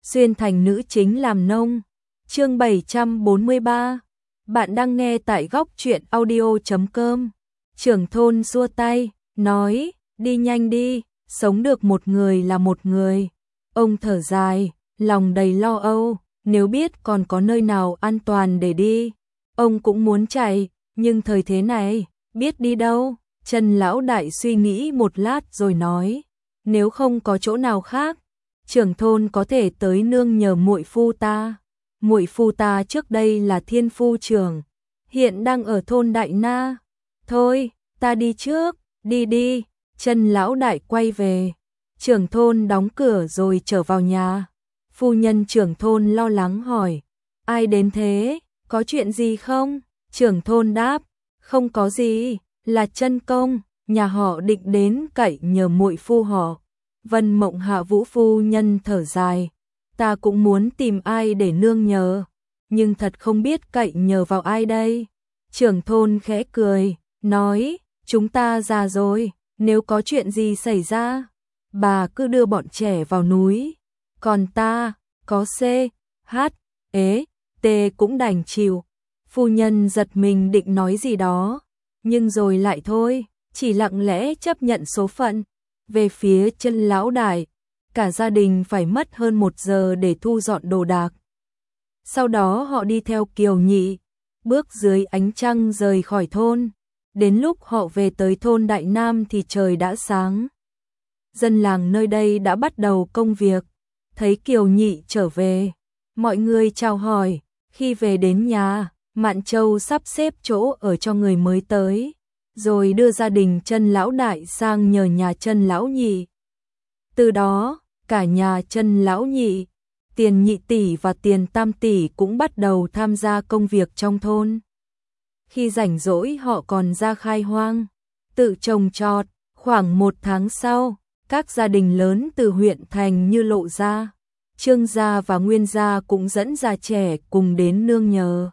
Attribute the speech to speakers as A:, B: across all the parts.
A: xuyên thành nữ chính làm nông. Chương 743. Bạn đang nghe tại góc truyện audio.com. Trưởng thôn xua tay, nói, đi nhanh đi, sống được một người là một người. Ông thở dài, lòng đầy lo âu, nếu biết còn có nơi nào an toàn để đi, ông cũng muốn chạy, nhưng thời thế này, biết đi đâu. Trần Lão Đại suy nghĩ một lát rồi nói, nếu không có chỗ nào khác, trưởng thôn có thể tới nương nhờ muội phu ta. Muội phu ta trước đây là Thiên Phu trưởng, hiện đang ở thôn Đại Na. Thôi, ta đi trước, đi đi. Trần Lão Đại quay về, trưởng thôn đóng cửa rồi trở vào nhà. Phu nhân trưởng thôn lo lắng hỏi, ai đến thế, có chuyện gì không? Trưởng thôn đáp, không có gì, là Trân công, nhà họ định đến cậy nhờ muội phu họ. Vân Mộng Hạ Vũ phu nhân thở dài, ta cũng muốn tìm ai để nương nhờ, nhưng thật không biết cậy nhờ vào ai đây. Trưởng thôn khẽ cười, nói, chúng ta già rồi, nếu có chuyện gì xảy ra, bà cứ đưa bọn trẻ vào núi, còn ta, có C, H, ế, T cũng đành chịu. Phu nhân giật mình định nói gì đó, nhưng rồi lại thôi, chỉ lặng lẽ chấp nhận số phận. Về phía Trần Lão Đại, cả gia đình phải mất hơn 1 giờ để thu dọn đồ đạc. Sau đó họ đi theo Kiều Nhị, bước dưới ánh trăng rời khỏi thôn. Đến lúc họ về tới thôn Đại Nam thì trời đã sáng. Dân làng nơi đây đã bắt đầu công việc. Thấy Kiều Nhị trở về, mọi người chào hỏi. Khi về đến nhà, Mạn Châu sắp xếp chỗ ở cho người mới tới, rồi đưa gia đình Trần Lão Đại sang nhờ nhà Trần Lão Nhị. Từ đó, cả nhà Trần Lão Nhị, Tiền Nhị tỷ và Tiền Tam tỷ cũng bắt đầu tham gia công việc trong thôn. Khi rảnh rỗi họ còn ra khai hoang, tự trồng trọt. Khoảng 1 tháng sau, các gia đình lớn từ huyện thành như Lộ gia, Trương gia và Nguyên gia cũng dẫn già trẻ cùng đến nương nhờ.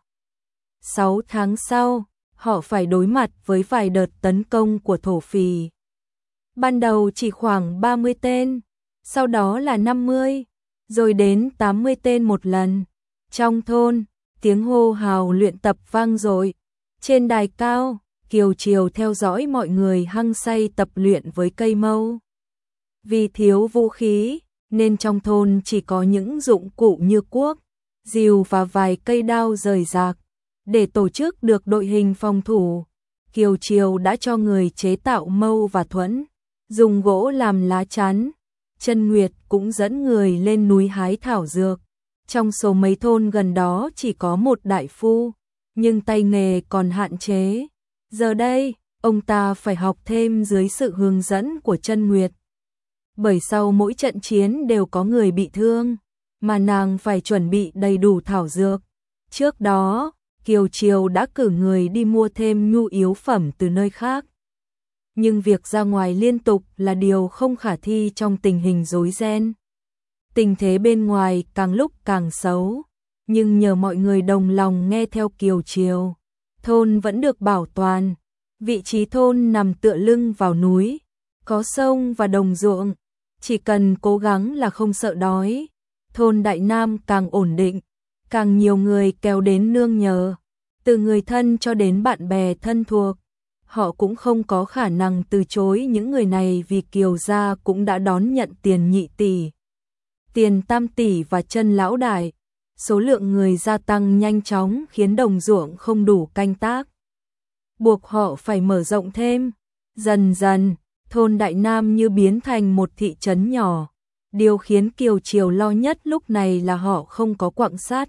A: 6 tháng sau, họ phải đối mặt với vài đợt tấn công của thổ phỉ. Ban đầu chỉ khoảng 30 tên, sau đó là 50, rồi đến 80 tên một lần. Trong thôn, tiếng hô hào luyện tập vang dội. Trên đài cao, Kiều Triều theo dõi mọi người hăng say tập luyện với cây mâu. Vì thiếu vũ khí, nên trong thôn chỉ có những dụng cụ như cuốc, rìu và vài cây đao rời rạc. Để tổ chức được đội hình phòng thủ, Kiều Triều đã cho người chế tạo mâu và thuẫn, dùng gỗ làm lá chắn. Trân Nguyệt cũng dẫn người lên núi hái thảo dược. Trong số mấy thôn gần đó chỉ có một đại phu, nhưng tay nghề còn hạn chế. Giờ đây, ông ta phải học thêm dưới sự hướng dẫn của Trân Nguyệt. Bởi sau mỗi trận chiến đều có người bị thương, mà nàng phải chuẩn bị đầy đủ thảo dược. Trước đó, Kiều Triều đã cử người đi mua thêm nhu yếu phẩm từ nơi khác. Nhưng việc ra ngoài liên tục là điều không khả thi trong tình hình rối ren. Tình thế bên ngoài càng lúc càng xấu, nhưng nhờ mọi người đồng lòng nghe theo Kiều Triều, thôn vẫn được bảo toàn. Vị trí thôn nằm tựa lưng vào núi, có sông và đồng ruộng, chỉ cần cố gắng là không sợ đói. Thôn Đại Nam càng ổn định, càng nhiều người kéo đến nương nhờ, từ người thân cho đến bạn bè thân thuộc. Họ cũng không có khả năng từ chối những người này vì Kiều gia cũng đã đón nhận Tiền Nhị tỷ, Tiền Tam tỷ và Trân Lão Đại. Số lượng người gia tăng nhanh chóng khiến đồng ruộng không đủ canh tác, buộc họ phải mở rộng thêm. Dần dần, thôn Đại Nam như biến thành một thị trấn nhỏ. Điều khiến Kiều Triều lo nhất lúc này là họ không có quặng sắt.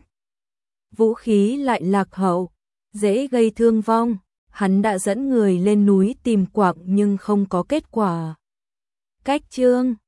A: Vũ khí lại lạc hậu, dễ gây thương vong. Hắn đã dẫn người lên núi tìm quặng nhưng không có kết quả. Cách chương